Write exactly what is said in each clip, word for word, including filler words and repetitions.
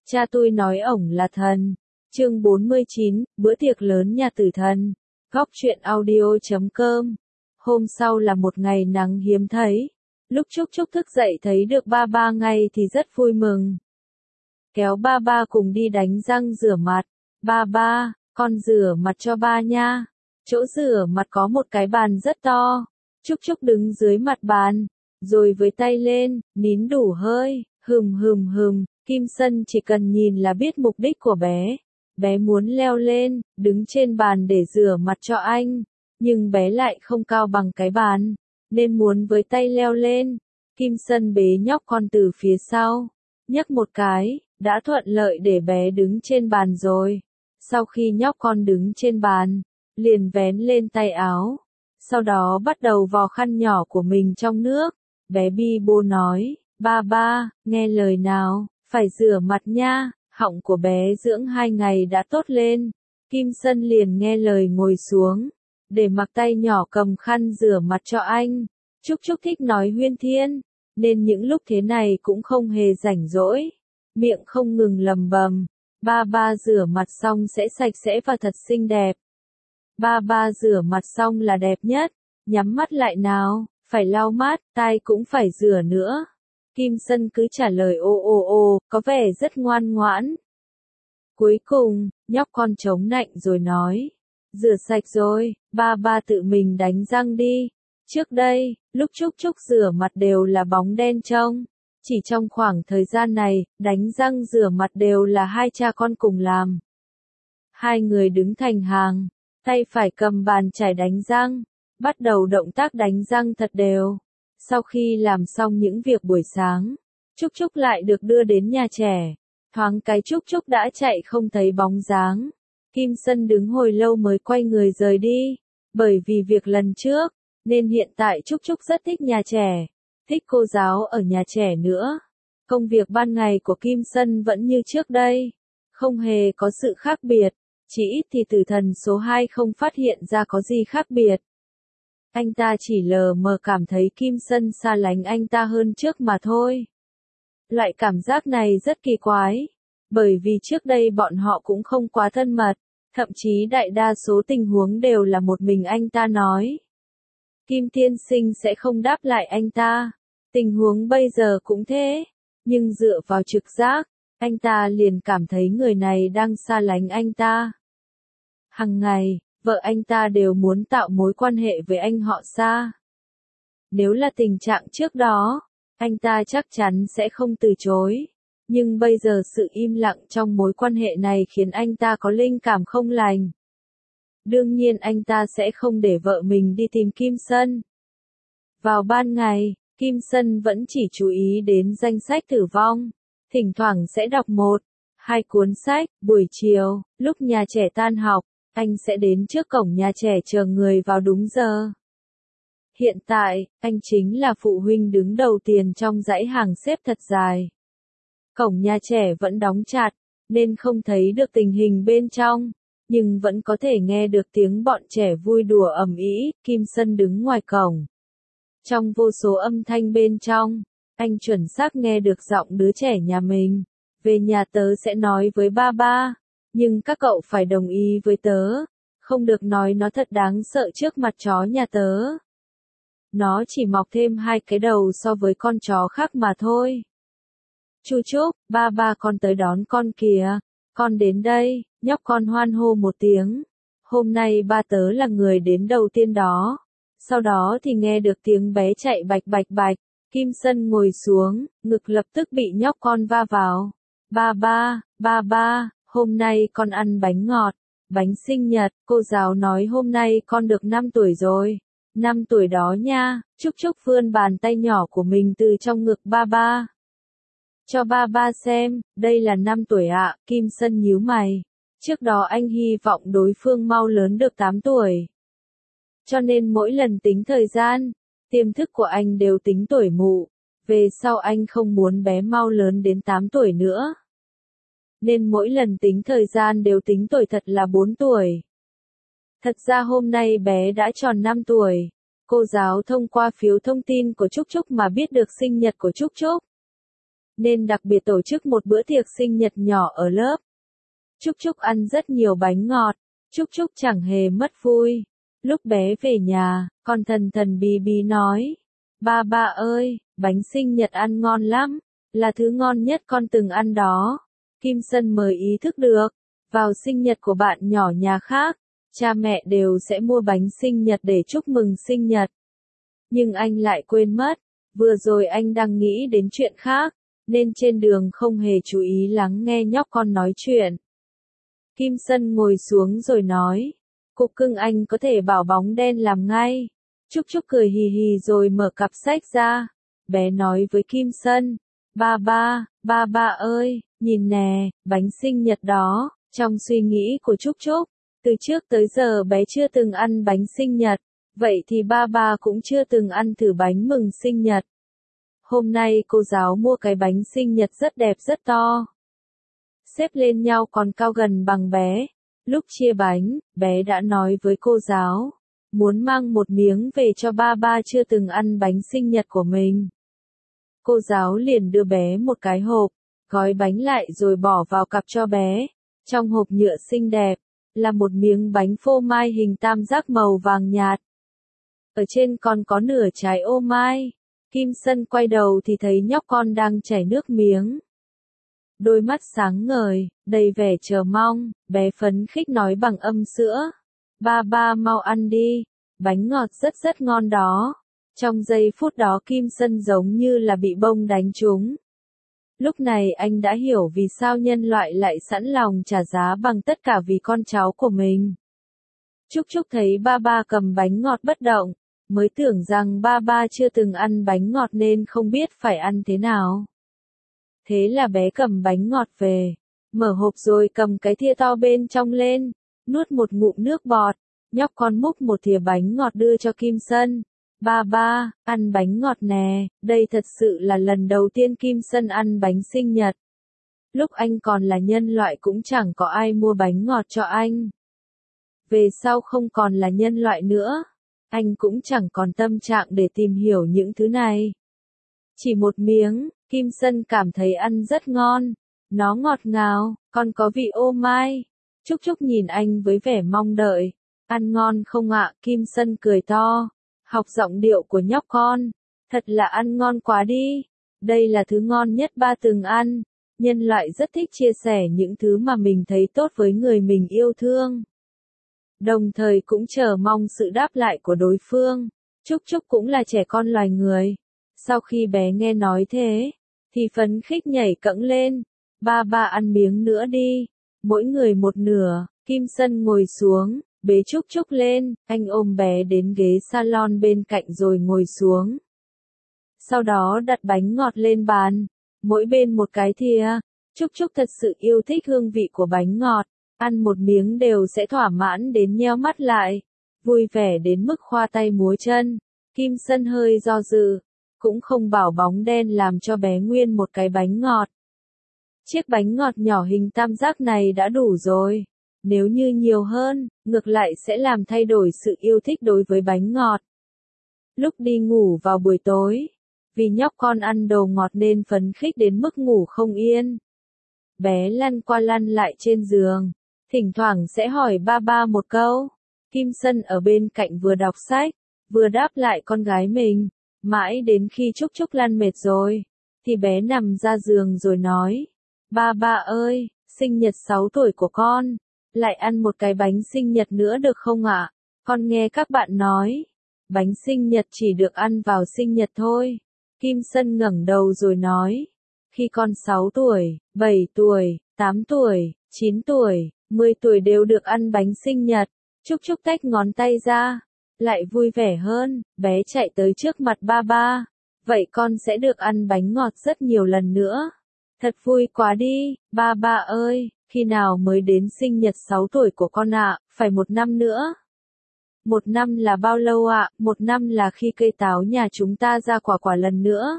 Cha tôi nói ổng là thần. Chương bốn mươi chín, bữa tiệc lớn nhà tử thần. Góc truyện audio chấm com. Hôm sau là một ngày nắng hiếm thấy. Lúc Trúc Trúc thức dậy thấy được ba ba ngay thì rất vui mừng. Kéo ba ba cùng đi đánh răng rửa mặt. Ba ba, con rửa mặt cho ba nha. Chỗ rửa mặt có một cái bàn rất to. Trúc Trúc đứng dưới mặt bàn, rồi với tay lên, nín đủ hơi, hừm hừm hừm. Kim Sân chỉ cần nhìn là biết mục đích của bé. Bé muốn leo lên, đứng trên bàn để rửa mặt cho anh, nhưng bé lại không cao bằng cái bàn, nên muốn với tay leo lên. Kim Sân bế nhóc con từ phía sau, nhấc một cái, đã thuận lợi để bé đứng trên bàn rồi. Sau khi nhóc con đứng trên bàn, liền vén lên tay áo, sau đó bắt đầu vò khăn nhỏ của mình trong nước. Bé bi bô nói, ba ba, nghe lời nào, phải rửa mặt nha. Họng của bé dưỡng hai ngày đã tốt lên. Kim Sân liền nghe lời ngồi xuống, để mặc tay nhỏ cầm khăn rửa mặt cho anh. Trúc Trúc thích nói huyên thiên, nên những lúc thế này cũng không hề rảnh rỗi. Miệng không ngừng lầm bầm, ba ba rửa mặt xong sẽ sạch sẽ và thật xinh đẹp. Ba ba rửa mặt xong là đẹp nhất, nhắm mắt lại nào, phải lau mắt, tai cũng phải rửa nữa. Kim Sân cứ trả lời ô ô ô, có vẻ rất ngoan ngoãn. Cuối cùng, nhóc con chống nạnh rồi nói, rửa sạch rồi, ba ba tự mình đánh răng đi. Trước đây, lúc Trúc Trúc rửa mặt đều là bóng đen trông. Chỉ trong khoảng thời gian này, đánh răng rửa mặt đều là hai cha con cùng làm. Hai người đứng thành hàng, tay phải cầm bàn chải đánh răng, bắt đầu động tác đánh răng thật đều. Sau khi làm xong những việc buổi sáng, Trúc Trúc lại được đưa đến nhà trẻ. Thoáng cái Trúc Trúc đã chạy không thấy bóng dáng. Kim Sân đứng hồi lâu mới quay người rời đi. Bởi vì việc lần trước, nên hiện tại Trúc Trúc rất thích nhà trẻ, thích cô giáo ở nhà trẻ nữa. Công việc ban ngày của Kim Sân vẫn như trước đây, không hề có sự khác biệt, chỉ ít thì tử thần số hai không phát hiện ra có gì khác biệt. Anh ta chỉ lờ mờ cảm thấy Kim Sân xa lánh anh ta hơn trước mà thôi. Loại cảm giác này rất kỳ quái, bởi vì trước đây bọn họ cũng không quá thân mật, thậm chí đại đa số tình huống đều là một mình anh ta nói. Kim Tiên Sinh sẽ không đáp lại anh ta, tình huống bây giờ cũng thế, nhưng dựa vào trực giác, anh ta liền cảm thấy người này đang xa lánh anh ta. Hằng ngày, vợ anh ta đều muốn tạo mối quan hệ với anh họ xa. Nếu là tình trạng trước đó, anh ta chắc chắn sẽ không từ chối. Nhưng bây giờ sự im lặng trong mối quan hệ này khiến anh ta có linh cảm không lành. Đương nhiên anh ta sẽ không để vợ mình đi tìm Kim Sân. Vào ban ngày, Kim Sân vẫn chỉ chú ý đến danh sách tử vong. Thỉnh thoảng sẽ đọc một, hai cuốn sách. Buổi chiều, lúc nhà trẻ tan học, anh sẽ đến trước cổng nhà trẻ chờ người vào đúng giờ. Hiện tại, anh chính là phụ huynh đứng đầu tiền trong dãy hàng xếp thật dài. Cổng nhà trẻ vẫn đóng chặt, nên không thấy được tình hình bên trong, nhưng vẫn có thể nghe được tiếng bọn trẻ vui đùa ầm ĩ. Kim Sân đứng ngoài cổng. Trong vô số âm thanh bên trong, anh chuẩn xác nghe được giọng đứa trẻ nhà mình. Về nhà tớ sẽ nói với ba ba, nhưng các cậu phải đồng ý với tớ, không được nói nó thật đáng sợ trước mặt chó nhà tớ. Nó chỉ mọc thêm hai cái đầu so với con chó khác mà thôi. Chu Trúc, ba ba con tới đón con kìa, con đến đây. Nhóc con hoan hô một tiếng. Hôm nay ba tớ là người đến đầu tiên đó. Sau đó thì nghe được tiếng bé chạy bạch bạch bạch. Kim Sân ngồi xuống, ngực lập tức bị nhóc con va vào. Ba ba, ba ba, hôm nay con ăn bánh ngọt, bánh sinh nhật. Cô giáo nói hôm nay con được năm tuổi rồi. năm tuổi đó nha. Trúc Trúc vươn bàn tay nhỏ của mình từ trong ngực ba ba. Cho ba ba xem, đây là năm tuổi ạ. À. Kim Sân nhíu mày. Trước đó anh hy vọng đối phương mau lớn được tám tuổi. Cho nên mỗi lần tính thời gian, tiềm thức của anh đều tính tuổi mụ. Về sau anh không muốn bé mau lớn đến tám tuổi nữa. Nên mỗi lần tính thời gian đều tính tuổi thật là bốn tuổi. Thật ra hôm nay bé đã tròn năm tuổi. Cô giáo thông qua phiếu thông tin của Trúc Trúc mà biết được sinh nhật của Trúc Trúc. nên đặc biệt tổ chức một bữa tiệc sinh nhật nhỏ ở lớp. Trúc Trúc ăn rất nhiều bánh ngọt, Trúc Trúc chẳng hề mất vui. Lúc bé về nhà, con thần thần bí bí nói, ba ba ơi, bánh sinh nhật ăn ngon lắm, là thứ ngon nhất con từng ăn đó. Kim Sân mới ý thức được, vào sinh nhật của bạn nhỏ nhà khác, cha mẹ đều sẽ mua bánh sinh nhật để chúc mừng sinh nhật. Nhưng anh lại quên mất, vừa rồi anh đang nghĩ đến chuyện khác, nên trên đường không hề chú ý lắng nghe nhóc con nói chuyện. Kim Sân ngồi xuống rồi nói, cục cưng anh có thể bảo bóng đen làm ngay. Trúc Trúc cười hì hì rồi mở cặp sách ra. Bé nói với Kim Sân, ba ba, ba ba ơi, nhìn nè, bánh sinh nhật đó. Trong suy nghĩ của Trúc Trúc, từ trước tới giờ bé chưa từng ăn bánh sinh nhật, vậy thì ba ba cũng chưa từng ăn thử bánh mừng sinh nhật. Hôm nay cô giáo mua cái bánh sinh nhật rất đẹp rất to. Xếp lên nhau còn cao gần bằng bé. Lúc chia bánh, bé đã nói với cô giáo, muốn mang một miếng về cho ba ba chưa từng ăn bánh sinh nhật của mình. Cô giáo liền đưa bé một cái hộp, gói bánh lại rồi bỏ vào cặp cho bé. Trong hộp nhựa xinh đẹp, là một miếng bánh phô mai hình tam giác màu vàng nhạt. Ở trên còn có nửa trái ô mai. Kim Sân quay đầu thì thấy nhóc con đang chảy nước miếng. Đôi mắt sáng ngời, đầy vẻ chờ mong, bé phấn khích nói bằng âm sữa. Ba ba mau ăn đi, bánh ngọt rất rất ngon đó. Trong giây phút đó Kim Sân giống như là bị bông đánh trúng. Lúc này anh đã hiểu vì sao nhân loại lại sẵn lòng trả giá bằng tất cả vì con cháu của mình. Trúc Trúc thấy ba ba cầm bánh ngọt bất động, mới tưởng rằng ba ba chưa từng ăn bánh ngọt nên không biết phải ăn thế nào. Thế là bé cầm bánh ngọt về, mở hộp rồi cầm cái thìa to bên trong lên, nuốt một ngụm nước bọt, nhóc con múc một thìa bánh ngọt đưa cho Kim Sân. Ba ba, ăn bánh ngọt nè, đây thật sự là lần đầu tiên Kim Sân ăn bánh sinh nhật. Lúc anh còn là nhân loại cũng chẳng có ai mua bánh ngọt cho anh. Về sau không còn là nhân loại nữa, anh cũng chẳng còn tâm trạng để tìm hiểu những thứ này. Chỉ một miếng, Kim Sân cảm thấy ăn rất ngon, nó ngọt ngào, còn có vị ô mai. Trúc Trúc nhìn anh với vẻ mong đợi. Ăn ngon không ạ? Kim Sân cười to, học giọng điệu của nhóc con. Thật là ăn ngon quá đi. Đây là thứ ngon nhất ba từng ăn. Nhân loại rất thích chia sẻ những thứ mà mình thấy tốt với người mình yêu thương. Đồng thời cũng chờ mong sự đáp lại của đối phương. Trúc Trúc cũng là trẻ con loài người. Sau khi bé nghe nói thế, thì phấn khích nhảy cẫng lên. Ba ba ăn miếng nữa đi. Mỗi người một nửa. Kim Sân ngồi xuống, bế Trúc Trúc lên, anh ôm bé đến ghế salon bên cạnh rồi ngồi xuống. Sau đó đặt bánh ngọt lên bàn, mỗi bên một cái thìa. Trúc Trúc thật sự yêu thích hương vị của bánh ngọt, ăn một miếng đều sẽ thỏa mãn đến nheo mắt lại, vui vẻ đến mức khoa tay múa chân. Kim Sân hơi do dự, cũng không bảo bóng đen làm cho bé nguyên một cái bánh ngọt. Chiếc bánh ngọt nhỏ hình tam giác này đã đủ rồi. Nếu như nhiều hơn, ngược lại sẽ làm thay đổi sự yêu thích đối với bánh ngọt. Lúc đi ngủ vào buổi tối, vì nhóc con ăn đồ ngọt nên phấn khích đến mức ngủ không yên. Bé lăn qua lăn lại trên giường, thỉnh thoảng sẽ hỏi ba ba một câu. Kim Sân ở bên cạnh vừa đọc sách, vừa đáp lại con gái mình. Mãi đến khi Trúc Trúc lăn mệt rồi, thì bé nằm ra giường rồi nói. Ba ba ơi, sinh nhật sáu tuổi của con, lại ăn một cái bánh sinh nhật nữa được không ạ? Con nghe các bạn nói, bánh sinh nhật chỉ được ăn vào sinh nhật thôi. Kim Sân ngẩng đầu rồi nói, khi con sáu tuổi, bảy tuổi, tám tuổi, chín tuổi, mười tuổi đều được ăn bánh sinh nhật. Trúc Trúc tách ngón tay ra, lại vui vẻ hơn, bé chạy tới trước mặt ba ba. Vậy con sẽ được ăn bánh ngọt rất nhiều lần nữa. Thật vui quá đi, ba ba ơi, khi nào mới đến sinh nhật sáu tuổi của con ạ? Phải một năm nữa. Một năm là bao lâu ạ? Một năm là khi cây táo nhà chúng ta ra quả quả lần nữa.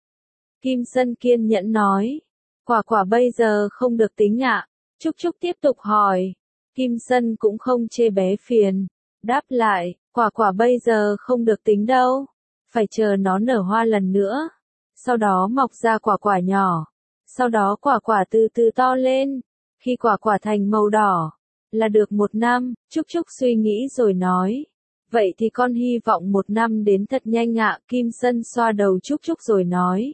Kim Sân kiên nhẫn nói. Quả quả bây giờ không được tính ạ. Trúc Trúc tiếp tục hỏi. Kim Sân cũng không chê bé phiền. Đáp lại, quả quả bây giờ không được tính đâu. Phải chờ nó nở hoa lần nữa. sau đó mọc ra quả quả nhỏ, sau đó quả quả từ từ to lên, khi quả quả thành màu đỏ, là được một năm. Trúc Trúc suy nghĩ rồi nói, vậy thì con hy vọng một năm đến thật nhanh ạ. Kim Sân xoa đầu Trúc Trúc rồi nói,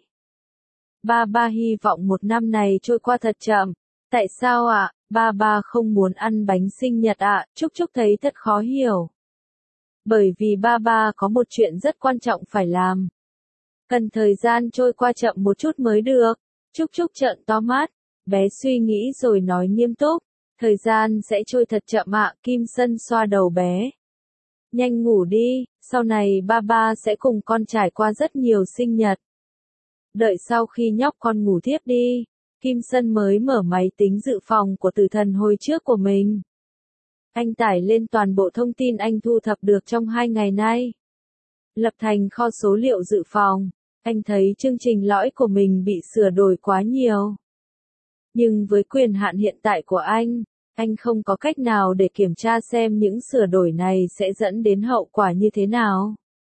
ba ba hy vọng một năm này trôi qua thật chậm. Tại sao ạ? Ba ba không muốn ăn bánh sinh nhật ạ. Trúc Trúc thấy thật khó hiểu. Bởi vì ba ba có một chuyện rất quan trọng phải làm. Cần thời gian trôi qua chậm một chút mới được. Trúc Trúc trợn to mắt, bé suy nghĩ rồi nói nghiêm túc, thời gian sẽ trôi thật chậm ạ. Kim Sân xoa đầu bé. Nhanh ngủ đi, sau này ba ba sẽ cùng con trải qua rất nhiều sinh nhật. Đợi sau khi nhóc con ngủ thiếp đi, Kim Sân mới mở máy tính dự phòng của tử thần hồi trước của mình. Anh tải lên toàn bộ thông tin anh thu thập được trong hai ngày nay. Lập thành kho số liệu dự phòng, anh thấy chương trình lõi của mình bị sửa đổi quá nhiều. Nhưng với quyền hạn hiện tại của anh, anh không có cách nào để kiểm tra xem những sửa đổi này sẽ dẫn đến hậu quả như thế nào.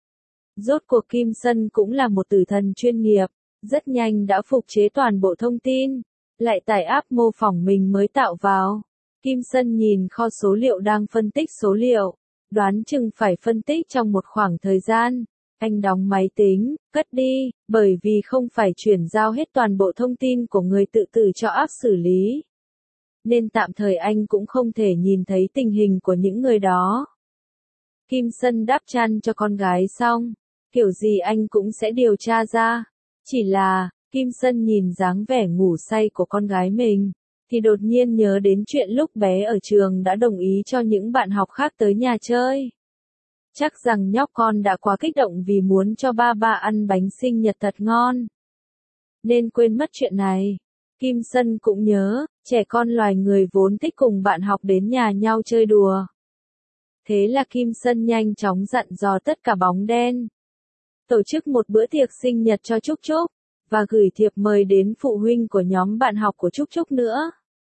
Rốt cuộc Kim Sân cũng là một tử thần chuyên nghiệp, rất nhanh đã phục chế toàn bộ thông tin, lại tải app mô phỏng mình mới tạo vào. Kim Sân nhìn kho số liệu đang phân tích số liệu, đoán chừng phải phân tích trong một khoảng thời gian. Anh đóng máy tính, cất đi, bởi vì không phải chuyển giao hết toàn bộ thông tin của người tự tử cho app xử lý. Nên tạm thời anh cũng không thể nhìn thấy tình hình của những người đó. Kim Sân đắp chăn cho con gái xong, kiểu gì anh cũng sẽ điều tra ra. Chỉ là, Kim Sân nhìn dáng vẻ ngủ say của con gái mình, thì đột nhiên nhớ đến chuyện lúc bé ở trường đã đồng ý cho những bạn học khác tới nhà chơi. Chắc rằng nhóc con đã quá kích động vì muốn cho ba ba ăn bánh sinh nhật thật ngon, nên quên mất chuyện này. Kim Sân cũng nhớ, trẻ con loài người vốn thích cùng bạn học đến nhà nhau chơi đùa. Thế là Kim Sân nhanh chóng dặn dò tất cả bóng đen. Tổ chức một bữa tiệc sinh nhật cho Trúc Trúc, và gửi thiệp mời đến phụ huynh của nhóm bạn học của Trúc Trúc nữa.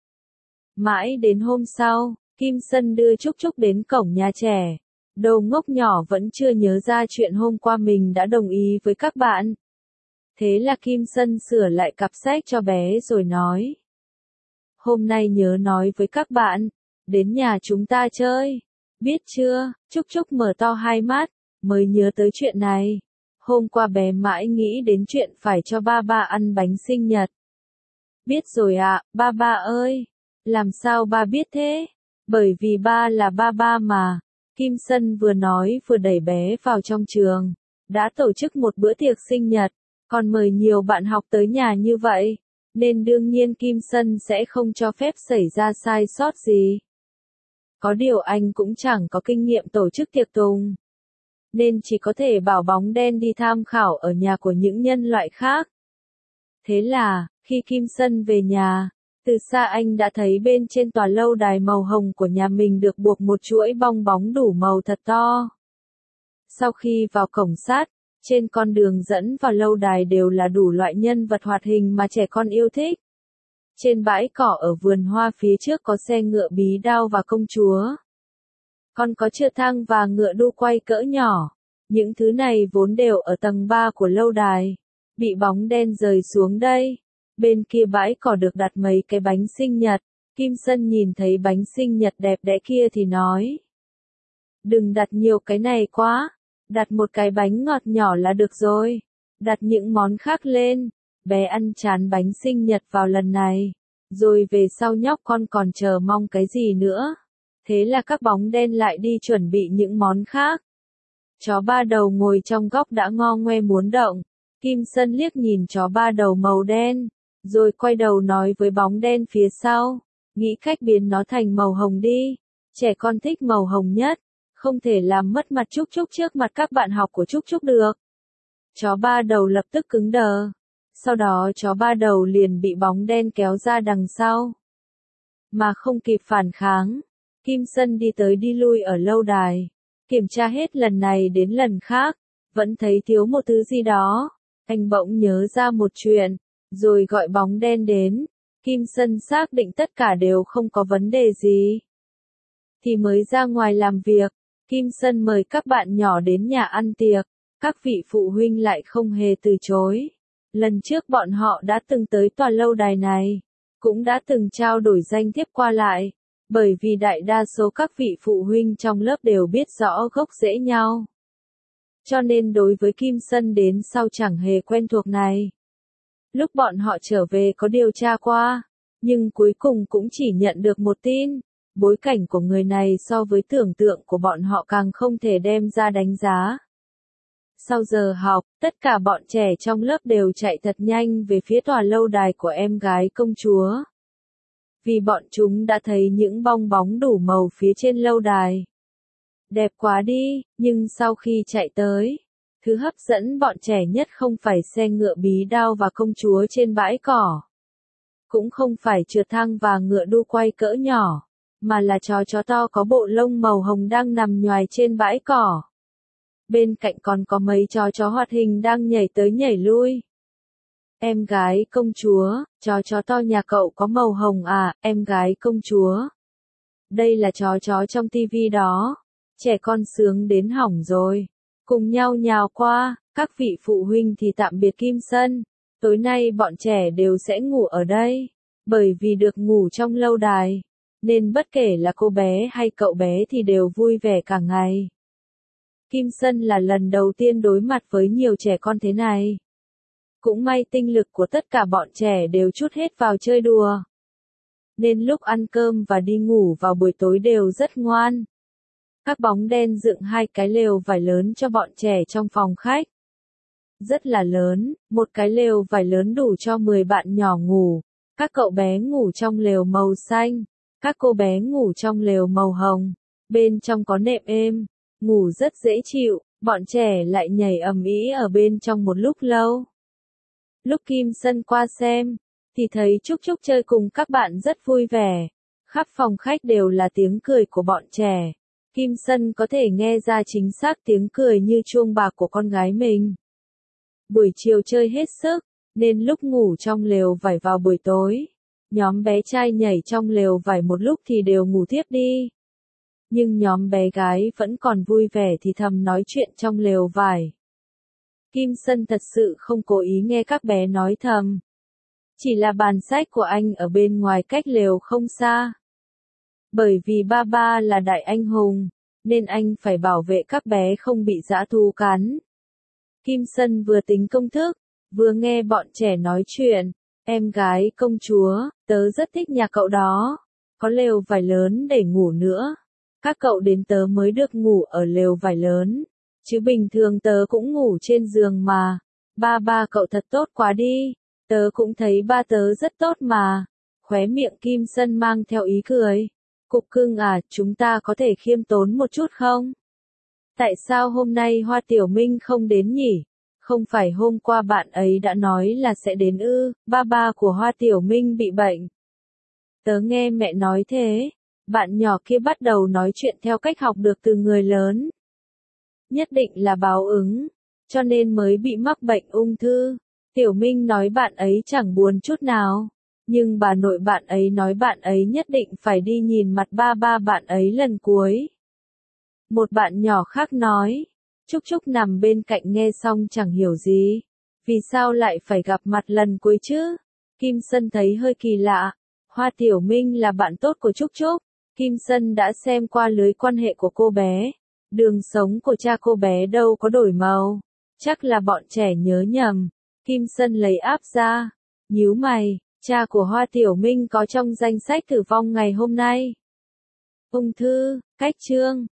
Mãi đến hôm sau, Kim Sân đưa Trúc Trúc đến cổng nhà trẻ. Đầu ngốc nhỏ vẫn chưa nhớ ra chuyện hôm qua mình đã đồng ý với các bạn. Thế là Kim Sân sửa lại cặp sách cho bé rồi nói, hôm nay nhớ nói với các bạn, đến nhà chúng ta chơi, biết chưa? Trúc Trúc mở to hai mắt, mới nhớ tới chuyện này. Hôm qua bé mãi nghĩ đến chuyện phải cho ba ba ăn bánh sinh nhật. Biết rồi ạ, ba ba ơi. Làm sao ba biết thế? Bởi vì ba là ba ba mà. Kim Sân vừa nói vừa đẩy bé vào trong trường. Đã tổ chức một bữa tiệc sinh nhật, còn mời nhiều bạn học tới nhà như vậy, nên đương nhiên Kim Sân sẽ không cho phép xảy ra sai sót gì. Có điều anh cũng chẳng có kinh nghiệm tổ chức tiệc tùng, nên chỉ có thể bảo bóng đen đi tham khảo ở nhà của những nhân loại khác. Thế là, khi Kim Sân về nhà, từ xa anh đã thấy bên trên tòa lâu đài màu hồng của nhà mình được buộc một chuỗi bong bóng đủ màu thật to. Sau khi vào cổng sắt, trên con đường dẫn vào lâu đài đều là đủ loại nhân vật hoạt hình mà trẻ con yêu thích. Trên bãi cỏ ở vườn hoa phía trước có xe ngựa bí đao và công chúa. Còn có trực thăng và ngựa đu quay cỡ nhỏ. Những thứ này vốn đều ở tầng ba của lâu đài. Bị bóng đen rời xuống đây. Bên kia bãi cỏ được đặt mấy cái bánh sinh nhật. Kim Sân nhìn thấy bánh sinh nhật đẹp đẽ kia thì nói, đừng đặt nhiều cái này quá. Đặt một cái bánh ngọt nhỏ là được rồi. Đặt những món khác lên. Bé ăn chán bánh sinh nhật vào lần này. Rồi về sau nhóc con còn chờ mong cái gì nữa. Thế là các bóng đen lại đi chuẩn bị những món khác. Chó ba đầu ngồi trong góc đã ngo ngoe muốn động. Kim Sân liếc nhìn chó ba đầu màu đen. Rồi quay đầu nói với bóng đen phía sau. Nghĩ cách biến nó thành màu hồng đi. Trẻ con thích màu hồng nhất. Không thể làm mất mặt Trúc Trúc trước mặt các bạn học của Trúc Trúc được. Chó ba đầu lập tức cứng đờ. Sau đó chó ba đầu liền bị bóng đen kéo ra đằng sau. Mà không kịp phản kháng. Kim Sân đi tới đi lui ở lâu đài. Kiểm tra hết lần này đến lần khác. Vẫn thấy thiếu một thứ gì đó. Anh bỗng nhớ ra một chuyện. Rồi gọi bóng đen đến. Kim Sân xác định tất cả đều không có vấn đề gì. Thì mới ra ngoài làm việc. Kim Sân mời các bạn nhỏ đến nhà ăn tiệc. Các vị phụ huynh lại không hề từ chối. Lần trước bọn họ đã từng tới tòa lâu đài này, cũng đã từng trao đổi danh thiếp qua lại, bởi vì đại đa số các vị phụ huynh trong lớp đều biết rõ gốc rễ nhau. Cho nên đối với Kim Sân đến sau chẳng hề quen thuộc này. Lúc bọn họ trở về có điều tra qua, nhưng cuối cùng cũng chỉ nhận được một tin, bối cảnh của người này so với tưởng tượng của bọn họ càng không thể đem ra đánh giá. Sau giờ học, tất cả bọn trẻ trong lớp đều chạy thật nhanh về phía tòa lâu đài của em gái công chúa. Vì bọn chúng đã thấy những bong bóng đủ màu phía trên lâu đài. Đẹp quá đi, nhưng sau khi chạy tới, thứ hấp dẫn bọn trẻ nhất không phải xe ngựa bí đao và công chúa trên bãi cỏ. Cũng không phải trượt thang và ngựa đu quay cỡ nhỏ, mà là chó chó to có bộ lông màu hồng đang nằm nhoài trên bãi cỏ. Bên cạnh còn có mấy chó chó hoạt hình đang nhảy tới nhảy lui. Em gái công chúa, chó chó to nhà cậu có màu hồng à, em gái công chúa. Đây là chó chó trong tivi đó. Trẻ con sướng đến hỏng rồi. Cùng nhau nhào qua, các vị phụ huynh thì tạm biệt Kim Sân. Tối nay bọn trẻ đều sẽ ngủ ở đây. Bởi vì được ngủ trong lâu đài, nên bất kể là cô bé hay cậu bé thì đều vui vẻ cả ngày. Kim Sân là lần đầu tiên đối mặt với nhiều trẻ con thế này. Cũng may tinh lực của tất cả bọn trẻ đều trút hết vào chơi đùa. Nên lúc ăn cơm và đi ngủ vào buổi tối đều rất ngoan. Các bóng đen dựng hai cái lều vải lớn cho bọn trẻ trong phòng khách. Rất là lớn, một cái lều vải lớn đủ cho mười bạn nhỏ ngủ. Các cậu bé ngủ trong lều màu xanh, các cô bé ngủ trong lều màu hồng. Bên trong có nệm êm, ngủ rất dễ chịu, bọn trẻ lại nhảy ầm ĩ ở bên trong một lúc lâu. Lúc Kim Sân qua xem, thì thấy Trúc Trúc chơi cùng các bạn rất vui vẻ. Khắp phòng khách đều là tiếng cười của bọn trẻ. Kim Sân có thể nghe ra chính xác tiếng cười như chuông bạc của con gái mình. Buổi chiều chơi hết sức, nên lúc ngủ trong lều vải vào buổi tối, nhóm bé trai nhảy trong lều vải một lúc thì đều ngủ tiếp đi. Nhưng nhóm bé gái vẫn còn vui vẻ thì thầm nói chuyện trong lều vải. Kim Sân thật sự không cố ý nghe các bé nói thầm. Chỉ là bàn sách của anh ở bên ngoài cách lều không xa. Bởi vì ba ba là đại anh hùng, nên anh phải bảo vệ các bé không bị dã thú cắn. Kim Sân vừa tính công thức, vừa nghe bọn trẻ nói chuyện. Em gái công chúa, tớ rất thích nhà cậu đó. Có lều vải lớn để ngủ nữa. Các cậu đến tớ mới được ngủ ở lều vải lớn. Chứ bình thường tớ cũng ngủ trên giường mà. Ba ba cậu thật tốt quá đi. Tớ cũng thấy ba tớ rất tốt mà. Khóe miệng Kim Sân mang theo ý cười. Cục cưng à, chúng ta có thể khiêm tốn một chút không? Tại sao hôm nay Hoa Tiểu Minh không đến nhỉ? Không phải hôm qua bạn ấy đã nói là sẽ đến ư, ba ba của Hoa Tiểu Minh bị bệnh. Tớ nghe mẹ nói thế. Bạn nhỏ kia bắt đầu nói chuyện theo cách học được từ người lớn. Nhất định là báo ứng, cho nên mới bị mắc bệnh ung thư. Tiểu Minh nói bạn ấy chẳng buồn chút nào. Nhưng bà nội bạn ấy nói bạn ấy nhất định phải đi nhìn mặt ba ba bạn ấy lần cuối. Một bạn nhỏ khác nói. Trúc Trúc nằm bên cạnh nghe xong chẳng hiểu gì. Vì sao lại phải gặp mặt lần cuối chứ? Kim Sân thấy hơi kỳ lạ. Hoa Tiểu Minh là bạn tốt của Trúc Trúc. Kim Sân đã xem qua lưới quan hệ của cô bé. Đường sống của cha cô bé đâu có đổi màu. Chắc là bọn trẻ nhớ nhầm. Kim Sân lấy áp ra. Nhíu mày, cha của Hoa Tiểu Minh có trong danh sách tử vong ngày hôm nay. Ung thư, cách chương.